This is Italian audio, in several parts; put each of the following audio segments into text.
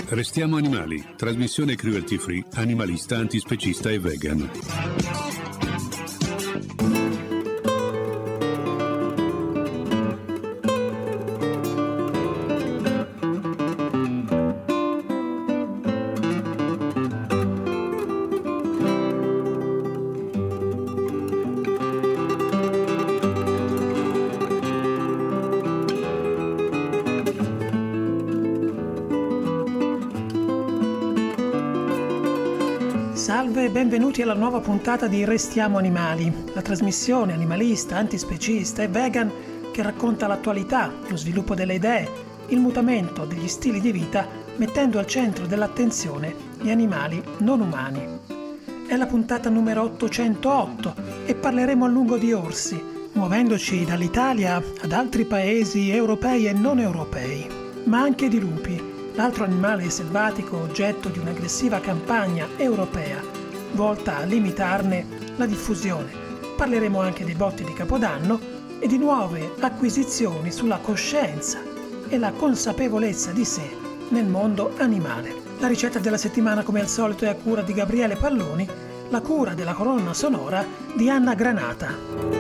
Restiamo animali, trasmissione cruelty free, animalista, antispecista e vegan. Salve e benvenuti alla nuova puntata di Restiamo Animali, la trasmissione animalista, antispecista e vegan che racconta l'attualità, lo sviluppo delle idee, il mutamento degli stili di vita, mettendo al centro dell'attenzione gli animali non umani. È la puntata numero 808 e parleremo a lungo di orsi, muovendoci dall'Italia ad altri paesi europei e non europei, ma anche di lupi, l'altro animale selvatico oggetto di un'aggressiva campagna europea volta a limitarne la diffusione. Parleremo anche dei botti di Capodanno e di nuove acquisizioni sulla coscienza e la consapevolezza di sé nel mondo animale. La ricetta della settimana, come al solito, è a cura di Gabriele Palloni, la cura della colonna sonora di Anna Granata.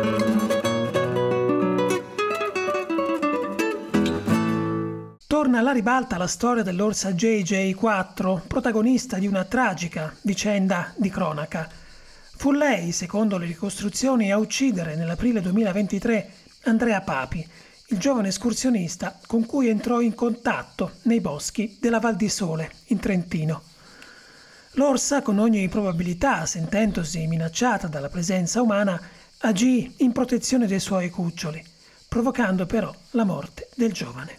Torna alla ribalta la storia dell'orsa JJ4, protagonista di una tragica vicenda di cronaca. Fu lei, secondo le ricostruzioni, a uccidere nell'aprile 2023 Andrea Papi, il giovane escursionista con cui entrò in contatto nei boschi della Val di Sole, in Trentino. L'orsa, con ogni probabilità, sentendosi minacciata dalla presenza umana, agì in protezione dei suoi cuccioli, provocando però la morte del giovane.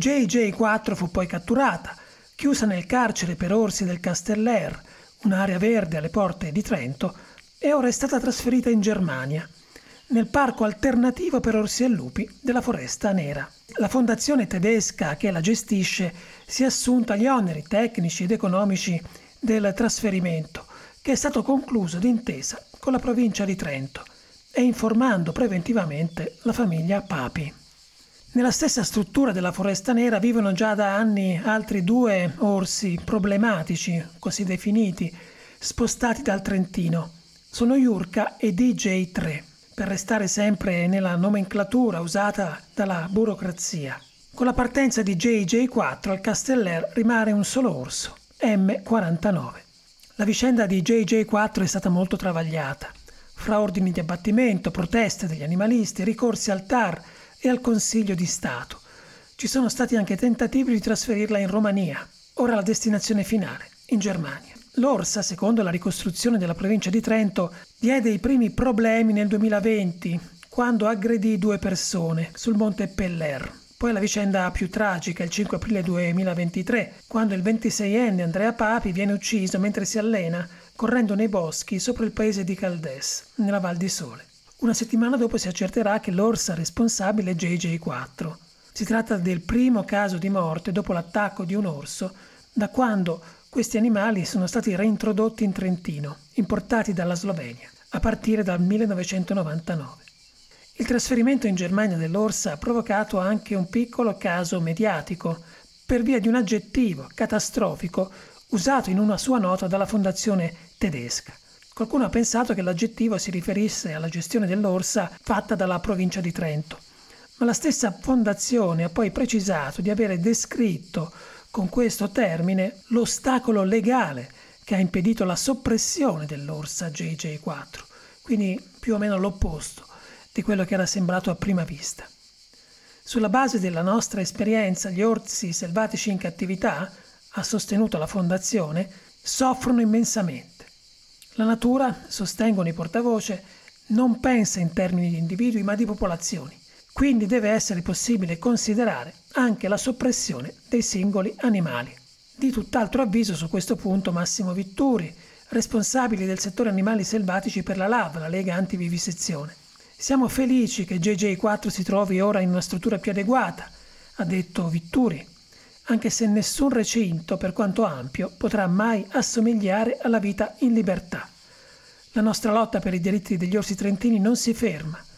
JJ4 fu poi catturata, chiusa nel carcere per orsi del Casteller, un'area verde alle porte di Trento, e ora è stata trasferita in Germania, nel parco alternativo per orsi e lupi della Foresta Nera. La fondazione tedesca che la gestisce si è assunta gli oneri tecnici ed economici del trasferimento, che è stato concluso d'intesa con la provincia di Trento e informando preventivamente la famiglia Papi. Nella stessa struttura della Foresta Nera vivono già da anni altri 2 orsi problematici, così definiti, spostati dal Trentino. Sono Jurka e DJ3, per restare sempre nella nomenclatura usata dalla burocrazia. Con la partenza di JJ4 al Casteller rimane un solo orso, M49. La vicenda di JJ4 è stata molto travagliata. Fra ordini di abbattimento, proteste degli animalisti, ricorsi al TAR e al Consiglio di Stato. Ci sono stati anche tentativi di trasferirla in Romania, ora la destinazione finale, in Germania. L'orsa, secondo la ricostruzione della provincia di Trento, diede i primi problemi nel 2020, quando aggredì 2 persone sul monte Peller. Poi la vicenda più tragica, il 5 aprile 2023, quando il 26enne Andrea Papi viene ucciso mentre si allena correndo nei boschi sopra il paese di Caldes, nella Val di Sole. Una settimana dopo si accerterà che l'orsa responsabile è JJ4. Si tratta del primo caso di morte dopo l'attacco di un orso da quando questi animali sono stati reintrodotti in Trentino, importati dalla Slovenia, a partire dal 1999. Il trasferimento in Germania dell'orsa ha provocato anche un piccolo caso mediatico per via di un aggettivo catastrofico usato in una sua nota dalla fondazione tedesca. Qualcuno ha pensato che l'aggettivo si riferisse alla gestione dell'orsa fatta dalla provincia di Trento, ma la stessa fondazione ha poi precisato di avere descritto con questo termine l'ostacolo legale che ha impedito la soppressione dell'orsa JJ4, quindi più o meno l'opposto di quello che era sembrato a prima vista. Sulla base della nostra esperienza, gli orsi selvatici in cattività, ha sostenuto la fondazione, soffrono immensamente. La natura, sostengono i portavoce, non pensa in termini di individui ma di popolazioni, quindi deve essere possibile considerare anche la soppressione dei singoli animali. Di tutt'altro avviso su questo punto Massimo Vitturi, responsabile del settore animali selvatici per la LAV, la Lega Antivivisezione. Siamo felici che JJ4 si trovi ora in una struttura più adeguata, ha detto Vitturi, anche se nessun recinto, per quanto ampio, potrà mai assomigliare alla vita in libertà. La nostra lotta per i diritti degli orsi trentini non si ferma.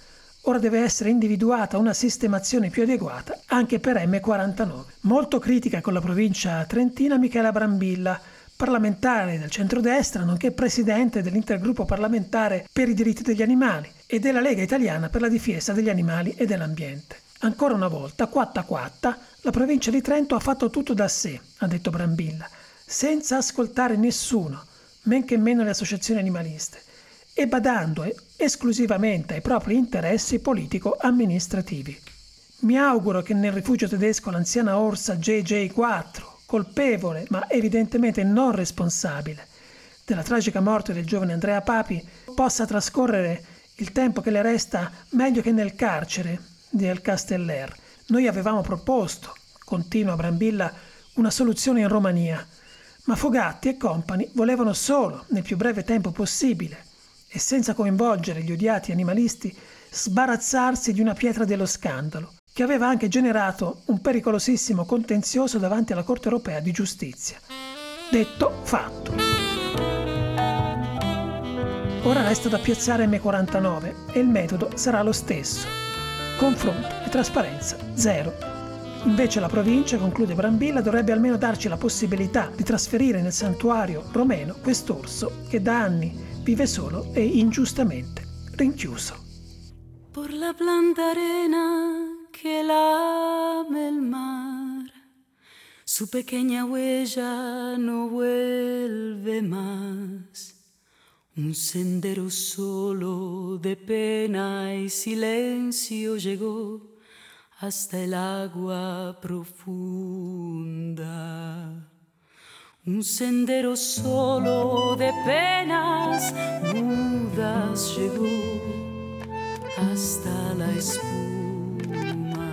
ora deve essere individuata una sistemazione più adeguata anche per M49. Molto critica con la provincia trentina Michela Brambilla, parlamentare del centrodestra, nonché presidente dell'intergruppo parlamentare per i diritti degli animali e della Lega Italiana per la difesa degli animali e dell'ambiente. Ancora una volta, quatta quatta, la provincia di Trento ha fatto tutto da sé, ha detto Brambilla, senza ascoltare nessuno, men che meno le associazioni animaliste, e badando esclusivamente ai propri interessi politico-amministrativi. Mi auguro che nel rifugio tedesco l'anziana orsa JJ4, colpevole ma evidentemente non responsabile della tragica morte del giovane Andrea Papi, possa trascorrere il tempo che le resta meglio che nel carcere del Casteller. Noi avevamo proposto, continua Brambilla, una soluzione in Romania, ma Fogatti e compagni volevano solo, nel più breve tempo possibile e senza coinvolgere gli odiati animalisti, sbarazzarsi di una pietra dello scandalo, che aveva anche generato un pericolosissimo contenzioso davanti alla Corte Europea di Giustizia. Detto, fatto. Ora resta da piazzare M49 e il metodo sarà lo stesso. Confronto e trasparenza zero. Invece la provincia, conclude Brambilla, dovrebbe almeno darci la possibilità di trasferire nel santuario romeno quest'orso che da anni vive solo e ingiustamente rinchiuso. Por la blanda arena que lame el mar, su pequeña huella no vuelve más. Un sendero solo de pena y silencio llegó hasta el agua profunda. Un sendero solo de penas mudas llegó hasta la espuma.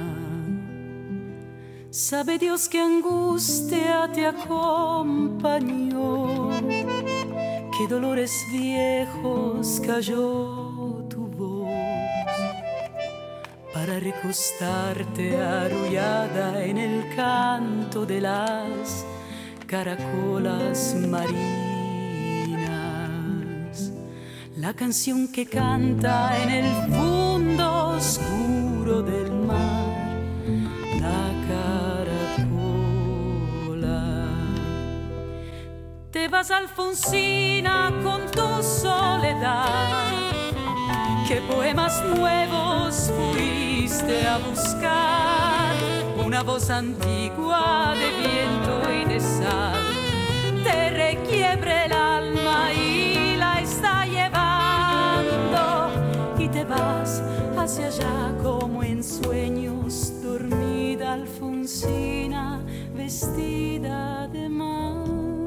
Sabe Dios que angustia te acompañó, qué dolores viejos cayó tu voz para recostarte arrullada en el canto de las caracolas marinas, la canción que canta en el fondo oscuro del mar, la caracola. Te vas, Alfonsina, con tu soledad, ¿qué poemas nuevos fuiste a buscar? Una voz antigua de viento y de sal te requiebre el alma y la está llevando, y te vas hacia allá como en sueños, dormida Alfonsina vestida de mar.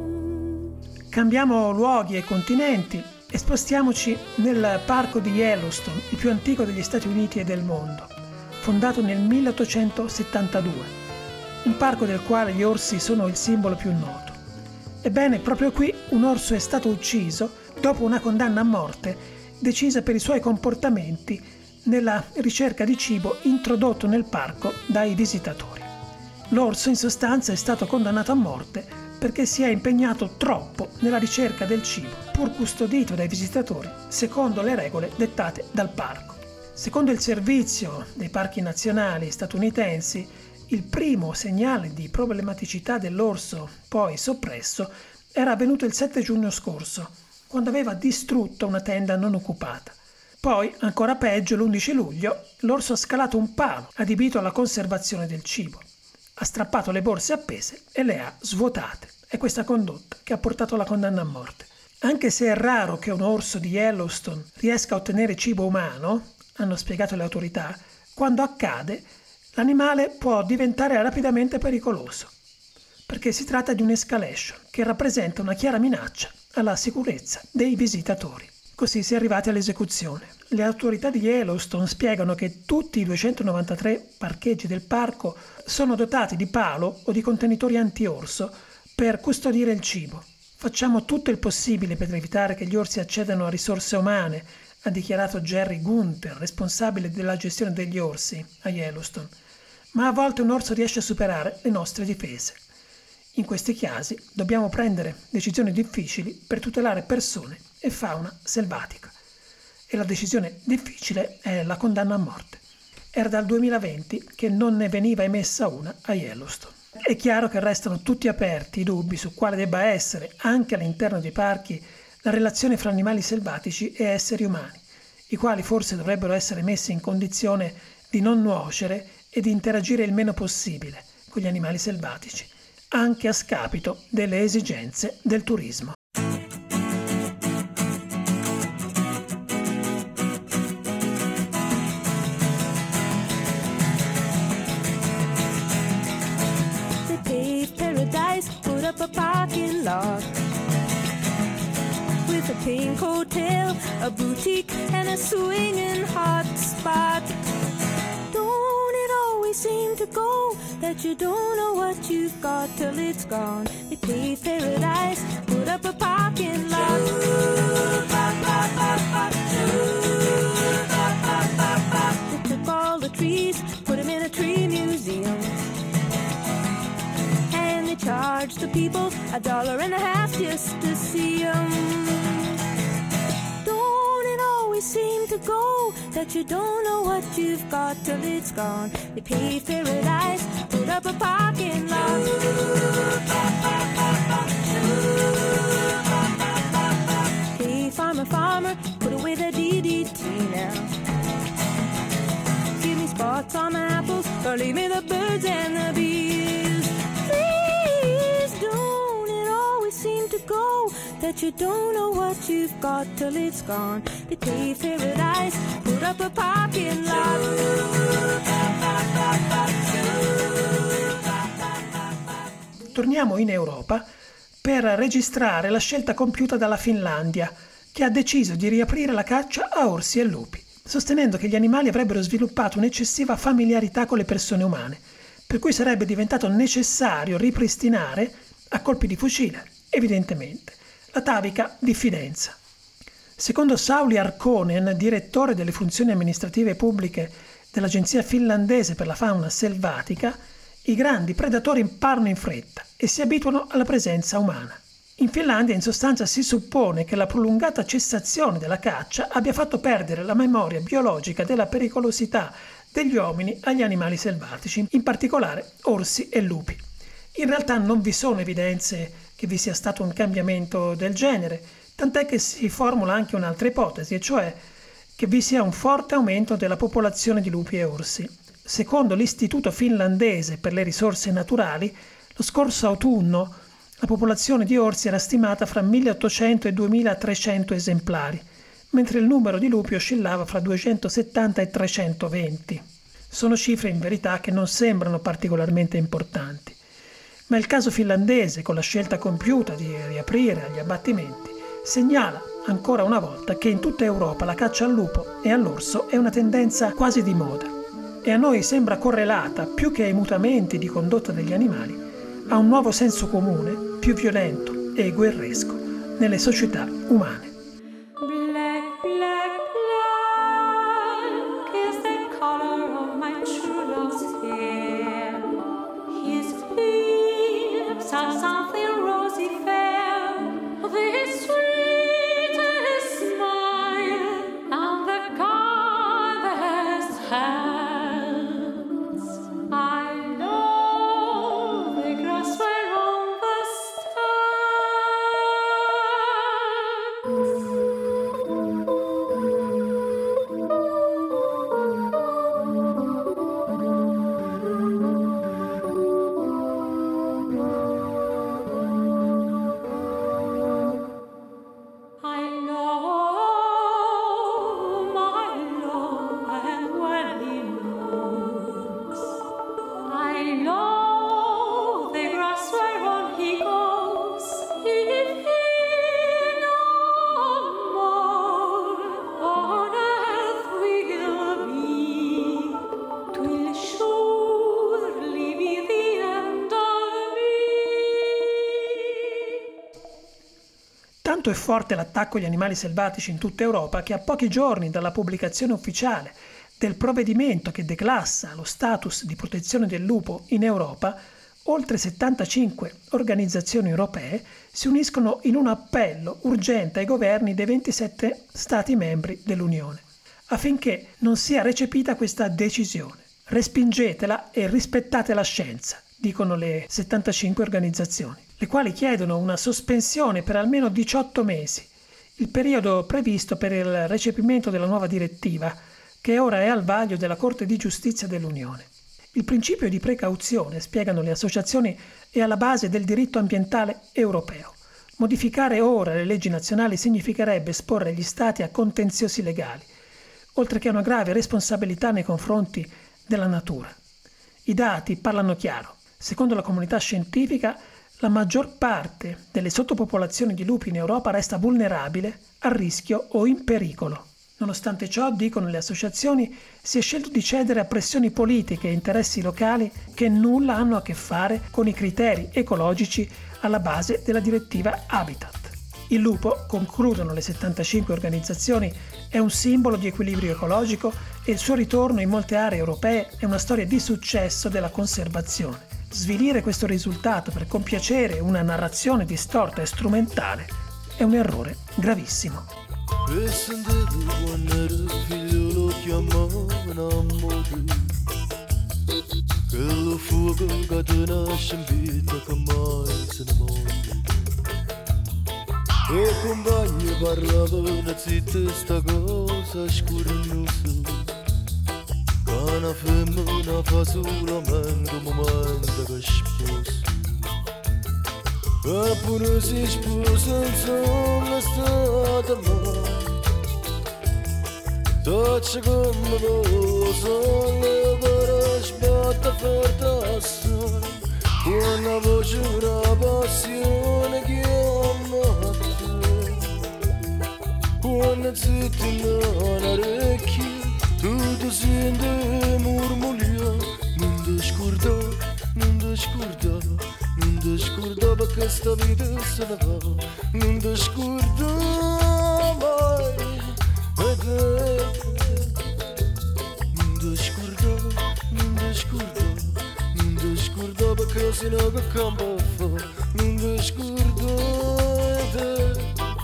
Cambiamo luoghi e continenti e spostiamoci nel parco di Yellowstone, il più antico degli Stati Uniti e del mondo, fondato nel 1872, un parco del quale gli orsi sono il simbolo più noto. Ebbene, proprio qui un orso è stato ucciso dopo una condanna a morte decisa per i suoi comportamenti nella ricerca di cibo introdotto nel parco dai visitatori. L'orso in sostanza è stato condannato a morte perché si è impegnato troppo nella ricerca del cibo, pur custodito dai visitatori, secondo le regole dettate dal parco. Secondo il Servizio dei Parchi Nazionali statunitensi, il primo segnale di problematicità dell'orso, poi soppresso, era avvenuto il 7 giugno scorso, quando aveva distrutto una tenda non occupata. Poi, ancora peggio, l'11 luglio, l'orso ha scalato un palo adibito alla conservazione del cibo. Ha strappato le borse appese e le ha svuotate. È questa condotta che ha portato alla condanna a morte. Anche se è raro che un orso di Yellowstone riesca a ottenere cibo umano, hanno spiegato le autorità, quando accade l'animale può diventare rapidamente pericoloso, perché si tratta di un'escalation che rappresenta una chiara minaccia alla sicurezza dei visitatori. Così si è arrivati all'esecuzione. Le autorità di Yellowstone spiegano che tutti i 293 parcheggi del parco sono dotati di palo o di contenitori anti-orso per custodire il cibo. Facciamo tutto il possibile per evitare che gli orsi accedano a risorse umane, ha dichiarato Jerry Gunther, responsabile della gestione degli orsi a Yellowstone. Ma a volte un orso riesce a superare le nostre difese. In questi casi dobbiamo prendere decisioni difficili per tutelare persone e fauna selvatica. e la decisione difficile è la condanna a morte. Era dal 2020 che non ne veniva emessa una a Yellowstone. È chiaro che restano tutti aperti i dubbi su quale debba essere, anche all'interno dei parchi, la relazione fra animali selvatici e esseri umani, i quali forse dovrebbero essere messi in condizione di non nuocere e di interagire il meno possibile con gli animali selvatici, anche a scapito delle esigenze del turismo. They paved paradise, put up a parking lot with a pink hotel, a boutique and a swinging hot spot. Don't it always seem to go that you don't know what you've got till it's gone? They paved paradise, put up a parking lot. They took all the trees, put them in a tree museum, and they charged the people $1.50 just to see them. Don't it always seem to go that you don't know what you've got till it's gone? They paved paradise, put up a parking lot. Hey, farmer, farmer, put away the DDT now. Give me spots on the apples, or leave me the birds and the bees. Please, don't it always seem to go that you don't know what you've got till it's gone? They paved paradise, put up a parking lot. Torniamo in Europa per registrare la scelta compiuta dalla Finlandia, che ha deciso di riaprire la caccia a orsi e lupi, sostenendo che gli animali avrebbero sviluppato un'eccessiva familiarità con le persone umane, per cui sarebbe diventato necessario ripristinare, a colpi di fucile, evidentemente, l'atavica diffidenza. Secondo Sauli Arkonen, direttore delle funzioni amministrative pubbliche dell'Agenzia finlandese per la fauna selvatica, i grandi predatori imparano in fretta e si abituano alla presenza umana. In Finlandia, in sostanza, si suppone che la prolungata cessazione della caccia abbia fatto perdere la memoria biologica della pericolosità degli uomini agli animali selvatici, in particolare orsi e lupi. In realtà non vi sono evidenze che vi sia stato un cambiamento del genere, tant'è che si formula anche un'altra ipotesi, e cioè che vi sia un forte aumento della popolazione di lupi e orsi. Secondo l'Istituto finlandese per le risorse naturali, lo scorso autunno la popolazione di orsi era stimata fra 1.800 e 2.300 esemplari, mentre il numero di lupi oscillava fra 270 e 320. Sono cifre in verità che non sembrano particolarmente importanti. Ma il caso finlandese, con la scelta compiuta di riaprire agli abbattimenti, segnala ancora una volta che in tutta Europa la caccia al lupo e all'orso è una tendenza quasi di moda e a noi sembra correlata, più che ai mutamenti di condotta degli animali, a un nuovo senso comune più violento e guerresco nelle società umane. Black, black, black is the color of my true love's hair. His lips are something rosy fair, his sweetest smile and the kindest hands. I know the grass where on the I know my love and when he moves, I know the grass whereon he goes. If he no more on earth will be, 'twill surely be the end of me. Tanto è forte l'attacco agli animali selvatici in tutta Europa che a pochi giorni dalla pubblicazione ufficiale del provvedimento che declassa lo status di protezione del lupo in Europa, oltre 75 organizzazioni europee si uniscono in un appello urgente ai governi dei 27 Stati membri dell'Unione, affinché non sia recepita questa decisione. Respingetela e rispettate la scienza, dicono le 75 organizzazioni, le quali chiedono una sospensione per almeno 18 mesi, il periodo previsto per il recepimento della nuova direttiva, che ora è al vaglio della Corte di Giustizia dell'Unione. Il principio di precauzione, spiegano le associazioni, è alla base del diritto ambientale europeo. Modificare ora le leggi nazionali significherebbe esporre gli Stati a contenziosi legali, oltre che a una grave responsabilità nei confronti della natura. I dati parlano chiaro. Secondo la comunità scientifica, la maggior parte delle sottopopolazioni di lupi in Europa resta vulnerabile, a rischio o in pericolo. Nonostante ciò, dicono le associazioni, si è scelto di cedere a pressioni politiche e interessi locali che nulla hanno a che fare con i criteri ecologici alla base della direttiva Habitat. Il lupo, concludono le 75 organizzazioni, è un simbolo di equilibrio ecologico e il suo ritorno in molte aree europee è una storia di successo della conservazione. Svilire questo risultato per compiacere una narrazione distorta e strumentale è un errore gravissimo. E compagni parlavano zitti sta cosa scurnosa, che una femmina fa solamente un momento che sposa. E pure si sposa insomma stata mai, toccia come cosa le per sbatta forte assai, una voce una passione che ama. Una zittina orecchie, tutto sente murmulia. Non ti scordare, non ti scordare, non ti scordare perché sta vita se ne va. Non ti scordare mai, non ti scordare, non ti scordare, non ti scordare perché se ne va campo fa. Non ti scordare.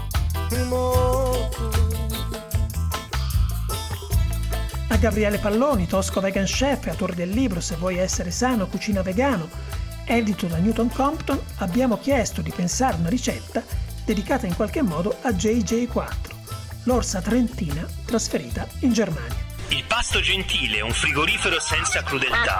A Gabriele Palloni, tosco vegan chef e autore del libro Se vuoi essere sano, cucina vegano, edito da Newton Compton, abbiamo chiesto di pensare una ricetta dedicata in qualche modo a JJ4, l'orsa trentina trasferita in Germania. Il pasto gentile, un frigorifero senza crudeltà.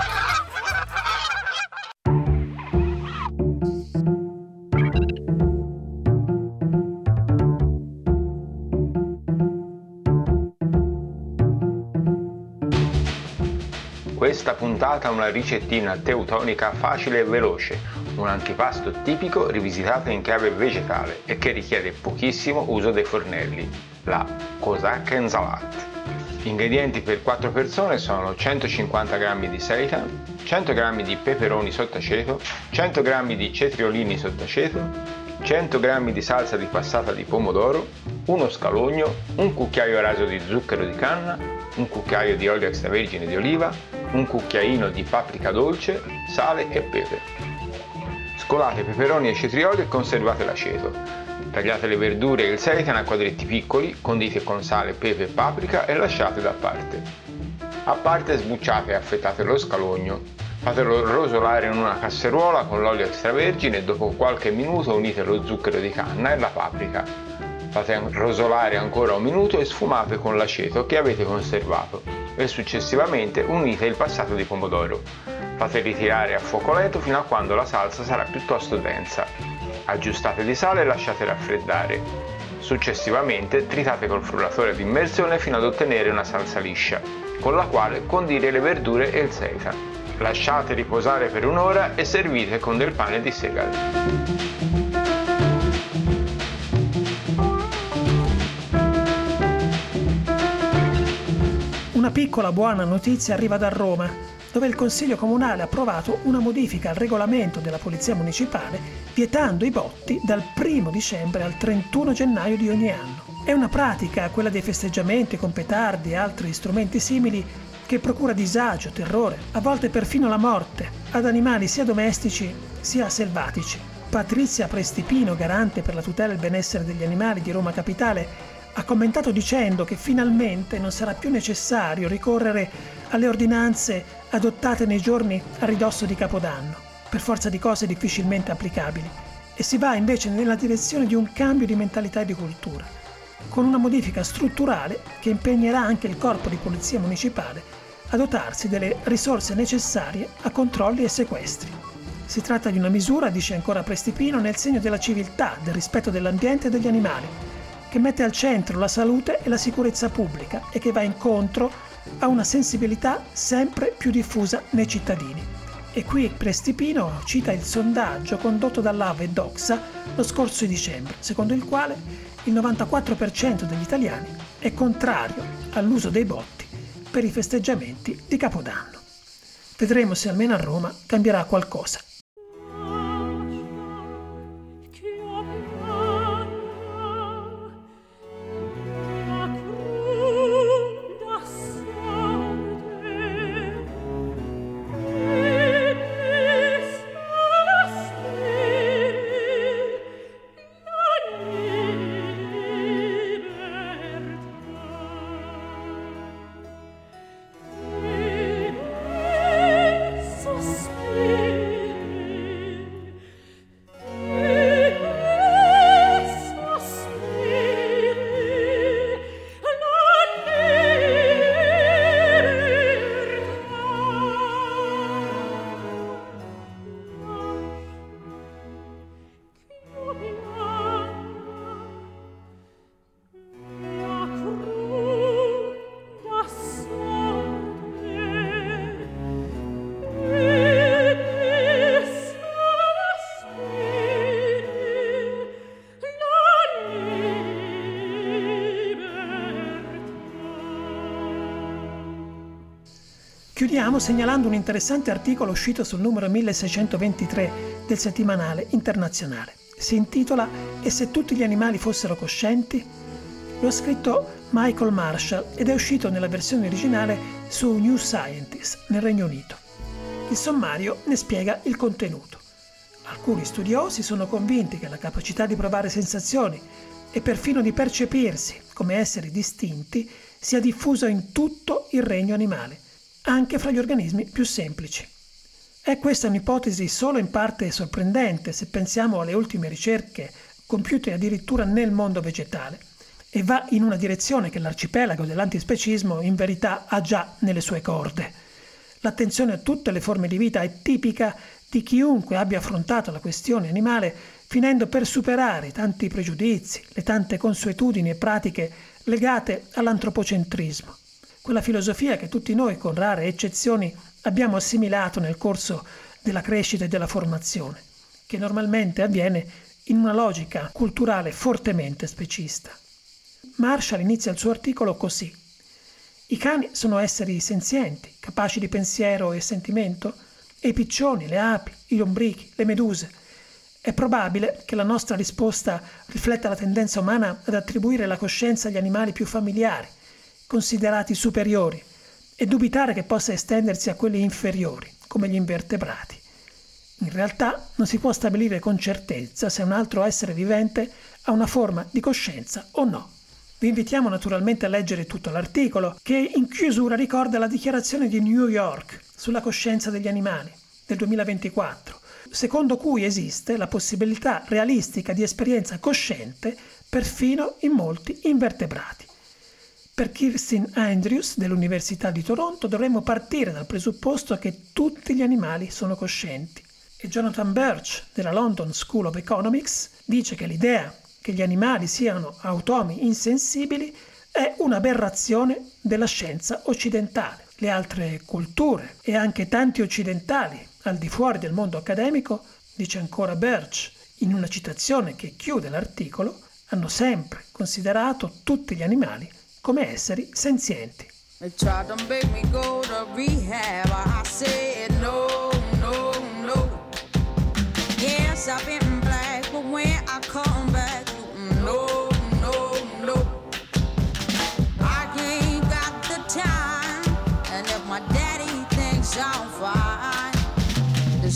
Questa puntata è una ricettina teutonica facile e veloce, un antipasto tipico rivisitato in chiave vegetale e che richiede pochissimo uso dei fornelli, la Kosakensalat. Gli ingredienti per 4 persone sono 150 g di seitan, 100 g di peperoni sott'aceto, 100 g di cetriolini sott'aceto, 100 g di salsa di passata di pomodoro, uno scalogno, un cucchiaio raso di zucchero di canna, un cucchiaio di olio extravergine di oliva, un cucchiaino di paprika dolce, sale e pepe. Scolate i peperoni e cetrioli e conservate l'aceto. Tagliate le verdure e il seitan a quadretti piccoli, condite con sale, pepe e paprika e lasciate da parte. A parte sbucciate e affettate lo scalogno. Fatelo rosolare in una casseruola con l'olio extravergine e dopo qualche minuto unite lo zucchero di canna e la paprika. Fate rosolare ancora un minuto e sfumate con l'aceto che avete conservato e successivamente unite il passato di pomodoro. Fate ritirare a fuoco lento fino a quando la salsa sarà piuttosto densa. Aggiustate di sale e lasciate raffreddare. Successivamente tritate col frullatore di immersione fino ad ottenere una salsa liscia, con la quale condire le verdure e il seitan. Lasciate riposare per un'ora e servite con del pane di segale. Una piccola buona notizia arriva da Roma, dove il Consiglio Comunale ha approvato una modifica al regolamento della Polizia Municipale vietando i botti dal 1 dicembre al 31 gennaio di ogni anno. È una pratica, quella dei festeggiamenti con petardi e altri strumenti simili, che procura disagio, terrore, a volte perfino la morte ad animali sia domestici sia selvatici. Patrizia Prestipino, garante per la tutela e il benessere degli animali di Roma Capitale, ha commentato dicendo che finalmente non sarà più necessario ricorrere alle ordinanze adottate nei giorni a ridosso di Capodanno, per forza di cose difficilmente applicabili, e si va invece nella direzione di un cambio di mentalità e di cultura, con una modifica strutturale che impegnerà anche il corpo di polizia municipale a dotarsi delle risorse necessarie a controlli e sequestri. Si tratta di una misura, dice ancora Prestipino, nel segno della civiltà, del rispetto dell'ambiente e degli animali, che mette al centro la salute e la sicurezza pubblica e che va incontro a una sensibilità sempre più diffusa nei cittadini. E qui Prestipino cita il sondaggio condotto dall'AVE e Doxa lo scorso dicembre, secondo il quale il 94% degli italiani è contrario all'uso dei botti per i festeggiamenti di Capodanno. Vedremo se almeno a Roma cambierà qualcosa. Chiudiamo segnalando un interessante articolo uscito sul numero 1623 del settimanale internazionale. Si intitola "E se tutti gli animali fossero coscienti?". Lo ha scritto Michael Marshall ed è uscito nella versione originale su New Scientist nel Regno Unito. Il sommario ne spiega il contenuto. Alcuni studiosi sono convinti che la capacità di provare sensazioni e perfino di percepirsi come esseri distinti sia diffusa in tutto il regno animale, anche fra gli organismi più semplici. È questa un'ipotesi solo in parte sorprendente se pensiamo alle ultime ricerche compiute addirittura nel mondo vegetale, e va in una direzione che l'arcipelago dell'antispecismo in verità ha già nelle sue corde. L'attenzione a tutte le forme di vita è tipica di chiunque abbia affrontato la questione animale, finendo per superare tanti pregiudizi, le tante consuetudini e pratiche legate all'antropocentrismo. Quella filosofia che tutti noi, con rare eccezioni, abbiamo assimilato nel corso della crescita e della formazione, che normalmente avviene in una logica culturale fortemente specista. Marshall inizia il suo articolo così: i cani sono esseri senzienti, capaci di pensiero e sentimento, e i piccioni, le api, i lombrichi, le meduse. È probabile che la nostra risposta rifletta la tendenza umana ad attribuire la coscienza agli animali più familiari, considerati superiori, e dubitare che possa estendersi a quelli inferiori, come gli invertebrati. In realtà non si può stabilire con certezza se un altro essere vivente ha una forma di coscienza o no. Vi invitiamo naturalmente a leggere tutto l'articolo, che in chiusura ricorda la dichiarazione di New York sulla coscienza degli animali del 2024, secondo cui esiste la possibilità realistica di esperienza cosciente perfino in molti invertebrati. Per Kirsten Andrews dell'Università di Toronto dovremmo partire dal presupposto che tutti gli animali sono coscienti, e Jonathan Birch della London School of Economics dice che l'idea che gli animali siano automi insensibili è un'aberrazione della scienza occidentale. Le altre culture e anche tanti occidentali al di fuori del mondo accademico, dice ancora Birch in una citazione che chiude l'articolo, hanno sempre considerato tutti gli animali come esseri senzienti.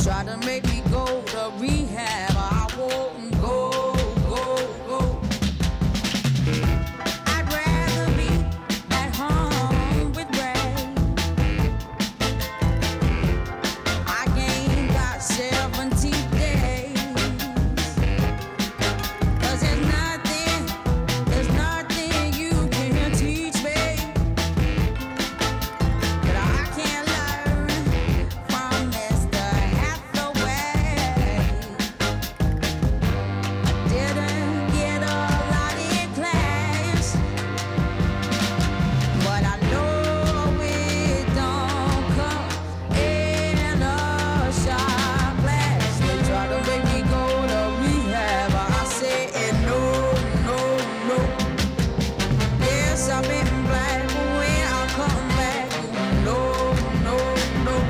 try to make me go to rehab. I won't go, go, go. I'd rather be at home with Ray. I gained got 17 days. 'Cause there's nothing you can teach me that I can't learn from Mr. Hathaway. Didn't get a lot in class, but I know it don't come in a shot glass. They try to make me go to rehab, I say no, no, no. Yes, I've been black, but when I come back, no, no, no.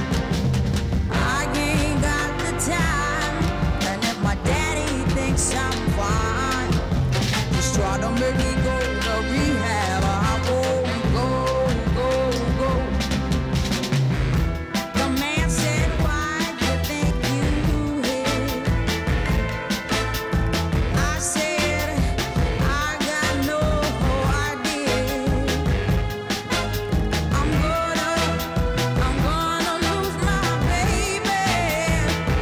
I ain't got the time, and if my daddy thinks I'm fine, just try to make me go to rehab. I won't go, go, go. The man said, why do you think you hit? I said, I got no idea. I'm gonna lose my baby.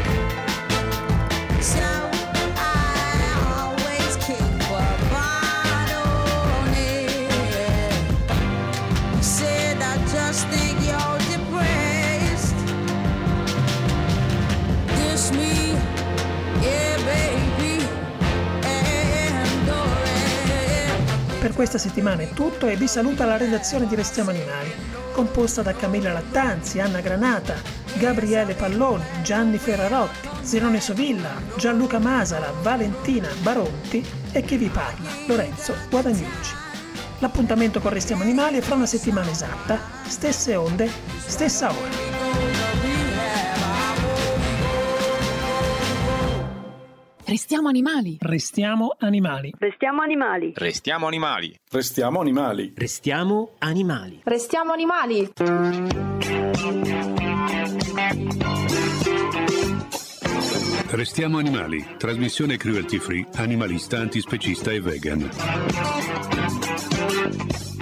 So I always keep a bottle on it. He said, I just think you're depressed. This me, yeah baby, and Per questa settimana è tutto e vi saluta la redazione di Restiamo Animali, composta da Camilla Lattanzi, Anna Granata, Gabriele Palloni, Gianni Ferrarotti, Zenone Sovilla, Gianluca Masala, Valentina Baronti e chi vi parla, Lorenzo Guadagnucci. L'appuntamento con Restiamo Animali è fra una settimana esatta, stesse onde, stessa ora. Restiamo animali. Restiamo animali. Restiamo animali. Restiamo animali. Restiamo animali. Restiamo animali. Restiamo animali. Restiamo animali. Trasmissione cruelty free, animalista, antispecista e vegan.